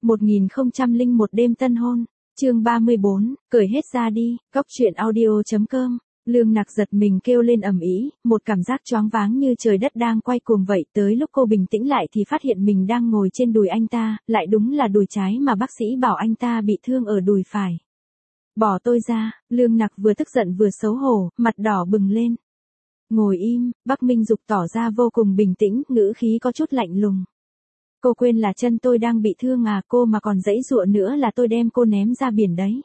1001 đêm tân hôn, chương 34, cởi hết ra đi, cóc truyện audio.com. Lương Nặc giật mình kêu lên ầm ĩ, một cảm giác choáng váng như trời đất đang quay cuồng vậy, tới lúc cô bình tĩnh lại thì phát hiện mình đang ngồi trên đùi anh ta, lại đúng là đùi trái mà bác sĩ bảo anh ta bị thương ở đùi phải. Bỏ tôi ra, Lương Nặc vừa tức giận vừa xấu hổ, mặt đỏ bừng lên. Ngồi im, Bắc Minh Dục tỏ ra vô cùng bình tĩnh, ngữ khí có chút lạnh lùng. Cô quên là chân tôi đang bị thương à, cô mà còn giãy giụa nữa là tôi đem cô ném ra biển đấy.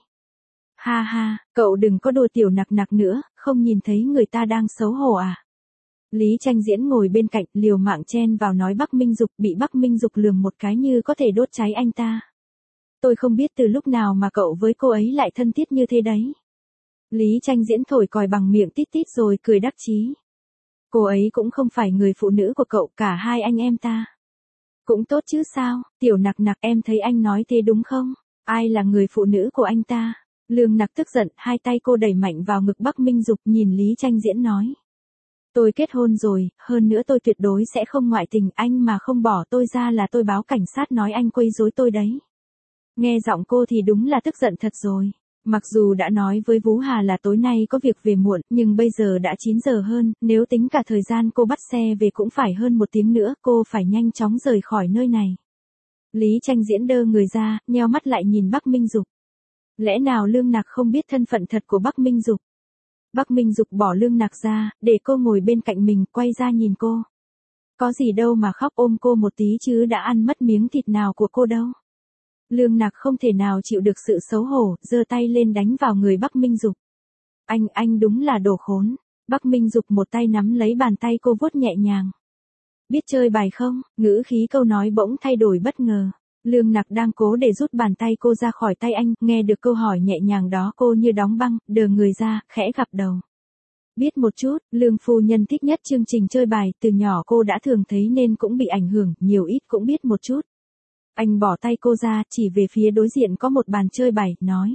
Ha ha, cậu đừng có đùa tiểu Nặc Nặc nữa, không nhìn thấy người ta đang xấu hổ à. Lý Tranh Diễn ngồi bên cạnh liều mạng chen vào nói Bắc Minh Dục, bị Bắc Minh Dục lườm một cái như có thể đốt cháy anh ta. Tôi không biết từ lúc nào mà cậu với cô ấy lại thân thiết như thế đấy. Lý Tranh Diễn thổi còi bằng miệng tít tít rồi cười đắc chí. Cô ấy cũng không phải người phụ nữ của cậu, cả hai anh em ta. Cũng tốt chứ sao, tiểu Nặc Nặc, em thấy anh nói thế đúng không? Ai là người phụ nữ của anh ta? Lương Nặc tức giận, hai tay cô đẩy mạnh vào ngực Bắc Minh Dục, nhìn Lý Tranh Diễn nói. Tôi kết hôn rồi, hơn nữa tôi tuyệt đối sẽ không ngoại tình, anh mà không bỏ tôi ra là tôi báo cảnh sát nói anh quấy rối tôi đấy. Nghe giọng cô thì đúng là tức giận thật rồi. Mặc dù đã nói với Vũ Hà là tối nay có việc về muộn, nhưng bây giờ đã 9 giờ hơn, nếu tính cả thời gian cô bắt xe về cũng phải hơn 1 tiếng nữa, cô phải nhanh chóng rời khỏi nơi này. Lý Tranh Diễn đơ người ra, nheo mắt lại nhìn Bắc Minh Dục. Lẽ nào Lương Nặc không biết thân phận thật của Bắc Minh Dục? Bắc Minh Dục bỏ Lương Nặc ra, để cô ngồi bên cạnh mình, quay ra nhìn cô. Có gì đâu mà khóc, ôm cô một tí chứ đã ăn mất miếng thịt nào của cô đâu. Lương Nặc không thể nào chịu được sự xấu hổ, giơ tay lên đánh vào người Bắc Minh Dục. Anh đúng là đồ khốn. Bắc Minh Dục một tay nắm lấy bàn tay cô vuốt nhẹ nhàng. Biết chơi bài không? Ngữ khí câu nói bỗng thay đổi bất ngờ. Lương Nặc đang cố để rút bàn tay cô ra khỏi tay anh, nghe được câu hỏi nhẹ nhàng đó cô như đóng băng, đờ người ra, khẽ gập đầu. Biết một chút, Lương phu nhân thích nhất chương trình chơi bài, từ nhỏ cô đã thường thấy nên cũng bị ảnh hưởng, nhiều ít cũng biết một chút. Anh bỏ tay cô ra, chỉ về phía đối diện có một bàn chơi bài, nói.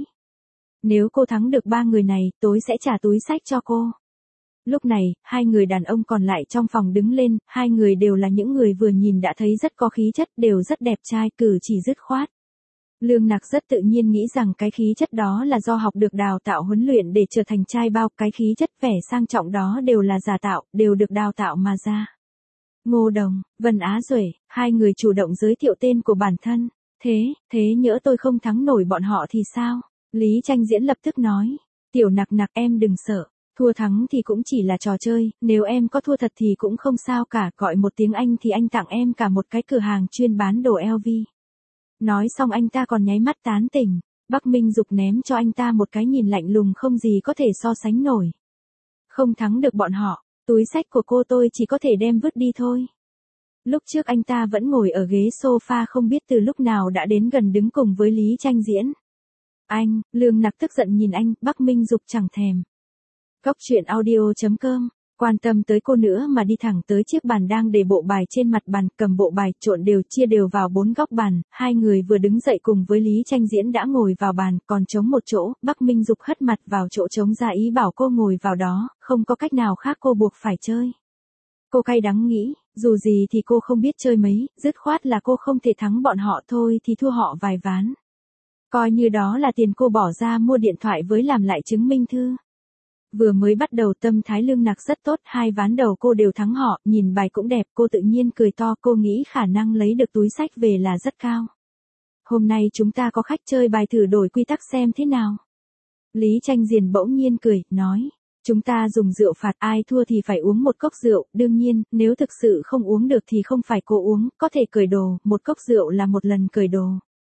Nếu cô thắng được 3 người này, tôi sẽ trả túi xách cho cô. Lúc này, hai người đàn ông còn lại trong phòng đứng lên, hai người đều là những người vừa nhìn đã thấy rất có khí chất, đều rất đẹp trai, cử chỉ dứt khoát. Lương Nặc rất tự nhiên nghĩ rằng cái khí chất đó là do học được đào tạo huấn luyện để trở thành trai bao, cái khí chất vẻ sang trọng đó đều là giả tạo, đều được đào tạo mà ra. Ngô Đồng, Vân Á Duệ, hai người chủ động giới thiệu tên của bản thân. Thế nhỡ tôi không thắng nổi bọn họ thì sao? Lý Tranh Diễn lập tức nói. Tiểu Nặc Nặc, em đừng sợ. Thua thắng thì cũng chỉ là trò chơi, nếu em có thua thật thì cũng không sao cả, gọi một tiếng anh thì anh tặng em cả một cái cửa hàng chuyên bán đồ LV. Nói xong anh ta còn nháy mắt tán tỉnh. Bắc Minh Dục ném cho anh ta một cái nhìn lạnh lùng không gì có thể so sánh nổi. Không thắng được bọn họ. Túi xách của cô tôi chỉ có thể đem vứt đi thôi. Lúc trước anh ta vẫn ngồi ở ghế sofa không biết từ lúc nào đã đến gần đứng cùng với Lý Tranh Diễn. Anh, Lương Nặc tức giận nhìn anh, Bắc Minh Dục chẳng thèm. Cóc truyện audio.com, quan tâm tới cô nữa mà đi thẳng tới chiếc bàn đang để bộ bài trên mặt bàn, cầm bộ bài trộn đều chia đều vào 4 góc bàn, hai người vừa đứng dậy cùng với Lý Tranh Diễn đã ngồi vào bàn, còn trống một chỗ, Bắc Minh Dục hất mặt vào chỗ trống ra ý bảo cô ngồi vào đó, không có cách nào khác cô buộc phải chơi. Cô cay đắng nghĩ, dù gì thì cô không biết chơi mấy, dứt khoát là cô không thể thắng bọn họ thôi thì thua họ vài ván. Coi như đó là tiền cô bỏ ra mua điện thoại với làm lại chứng minh thư. Vừa mới bắt đầu tâm thái Lương Nặc rất tốt, 2 ván đầu cô đều thắng họ, nhìn bài cũng đẹp, cô tự nhiên cười to, cô nghĩ khả năng lấy được túi xách về là rất cao. Hôm nay chúng ta có khách chơi bài thử đổi quy tắc xem thế nào. Lý Tranh Diễn bỗng nhiên cười, nói, chúng ta dùng rượu phạt, ai thua thì phải uống một cốc rượu, đương nhiên, nếu thực sự không uống được thì không phải cô uống, có thể cởi đồ, một cốc rượu là một lần cởi đồ.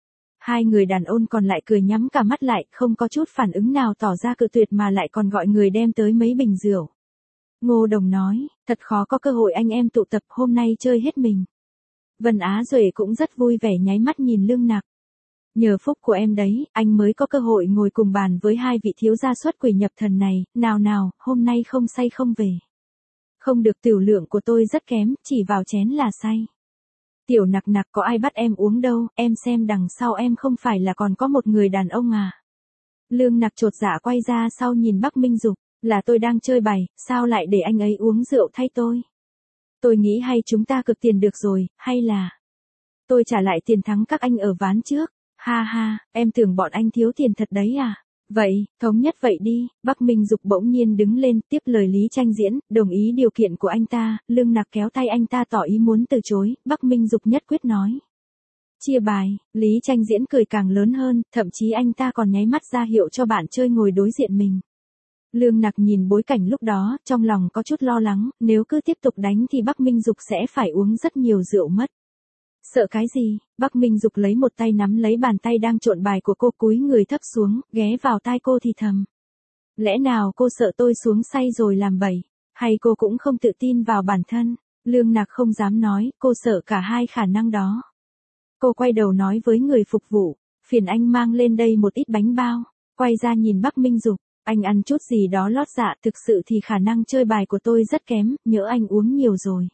Hai người đàn ông còn lại cười nhắm cả mắt lại, không có chút phản ứng nào tỏ ra cự tuyệt mà lại còn gọi người đem tới mấy bình rượu. Ngô Đồng nói, thật khó có cơ hội anh em tụ tập, hôm nay chơi hết mình. Vân Á Duệ cũng rất vui vẻ nháy mắt nhìn Lương Nặc. Nhờ phúc của em đấy, anh mới có cơ hội ngồi cùng bàn với hai vị thiếu gia xuất quỷ nhập thần này, nào, hôm nay không say không về. Không được, tiểu lượng của tôi rất kém, chỉ vào chén là say. Tiểu Nặc Nặc, có ai bắt em uống đâu, em xem đằng sau em không phải là còn có một người đàn ông à. Lương Nặc chột dạ quay ra sau nhìn Bắc Minh Dục, là tôi đang chơi bài, sao lại để anh ấy uống rượu thay tôi. Tôi nghĩ hay chúng ta cực tiền được rồi, hay là. tôi trả lại tiền thắng các anh ở ván trước. Ha ha, em tưởng bọn anh thiếu tiền thật đấy à? Vậy, thống nhất vậy đi. Bắc Minh Dục bỗng nhiên đứng lên, tiếp lời Lý Tranh Diễn, đồng ý điều kiện của anh ta. Lương Nặc kéo tay anh ta tỏ ý muốn từ chối. Bắc Minh Dục nhất quyết nói. Chia bài, Lý Tranh Diễn cười càng lớn hơn, thậm chí anh ta còn nháy mắt ra hiệu cho bạn chơi ngồi đối diện mình. Lương Nặc nhìn bối cảnh lúc đó, trong lòng có chút lo lắng, nếu cứ tiếp tục đánh thì Bắc Minh Dục sẽ phải uống rất nhiều rượu mất. Sợ cái gì? Bắc Minh Dục lấy một tay nắm lấy bàn tay đang trộn bài của cô, cúi người thấp xuống, ghé vào tai cô thì thầm. Lẽ nào cô sợ tôi xuống say rồi làm bậy? Hay cô cũng không tự tin vào bản thân? Lương Nặc không dám nói, cô sợ cả hai khả năng đó. Cô quay đầu nói với người phục vụ, phiền anh mang lên đây một ít bánh bao. Quay ra nhìn Bắc Minh Dục, anh ăn chút gì đó lót dạ, thực sự thì khả năng chơi bài của tôi rất kém, nhỡ anh uống nhiều rồi.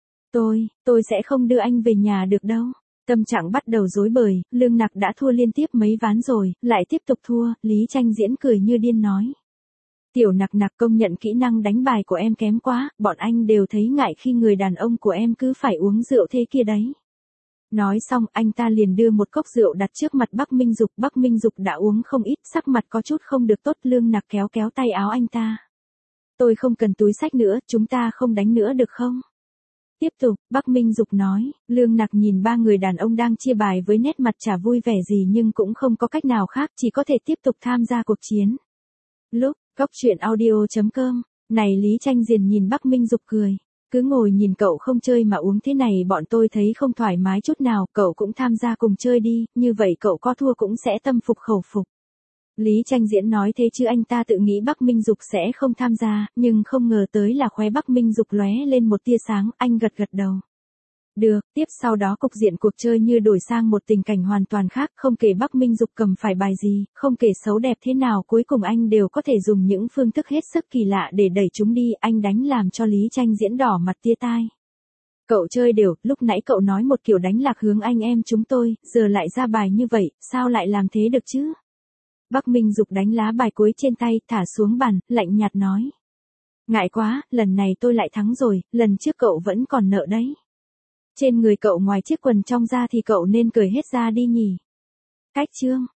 Tôi sẽ không đưa anh về nhà được đâu. Tâm trạng bắt đầu rối bời, Lương Nặc đã thua liên tiếp mấy ván rồi, lại tiếp tục thua, Lý Tranh Diễn cười như điên nói. Tiểu Nặc Nặc, công nhận kỹ năng đánh bài của em kém quá, bọn anh đều thấy ngại khi người đàn ông của em cứ phải uống rượu thế kia đấy. Nói xong, anh ta liền đưa một cốc rượu đặt trước mặt Bắc Minh Dục. Bắc Minh Dục đã uống không ít, sắc mặt có chút không được tốt. Lương Nặc kéo kéo tay áo anh ta. Tôi không cần túi xách nữa, chúng ta không đánh nữa được không? Tiếp tục, Bắc Minh Dục nói. Lương Nặc nhìn ba người đàn ông đang chia bài với nét mặt chả vui vẻ gì nhưng cũng không có cách nào khác, chỉ có thể tiếp tục tham gia cuộc chiến. Lúc, goctruyện.audio.com, này Lý Tranh Diễn nhìn Bắc Minh Dục cười. Cứ ngồi nhìn cậu không chơi mà uống thế này bọn tôi thấy không thoải mái chút nào, cậu cũng tham gia cùng chơi đi, như vậy cậu có thua cũng sẽ tâm phục khẩu phục. Lý Tranh Diễn nói thế chứ anh ta tự nghĩ Bắc Minh Dục sẽ không tham gia, nhưng không ngờ tới là khóe Bắc Minh Dục lóe lên một tia sáng, anh gật gật đầu. Được, tiếp sau đó cục diện cuộc chơi như đổi sang một tình cảnh hoàn toàn khác, không kể Bắc Minh Dục cầm phải bài gì, không kể xấu đẹp thế nào, cuối cùng anh đều có thể dùng những phương thức hết sức kỳ lạ để đẩy chúng đi, anh đánh làm cho Lý Tranh Diễn đỏ mặt tia tai. Cậu chơi đều, lúc nãy cậu nói một kiểu đánh lạc hướng anh em chúng tôi, giờ lại ra bài như vậy, sao lại làm thế được chứ? Bắc Minh Dục đánh lá bài cuối trên tay, thả xuống bàn, lạnh nhạt nói. Ngại quá, lần này tôi lại thắng rồi, lần trước cậu vẫn còn nợ đấy. Trên người cậu ngoài chiếc quần trong ra thì cậu nên cởi hết ra đi nhỉ. Cách chương.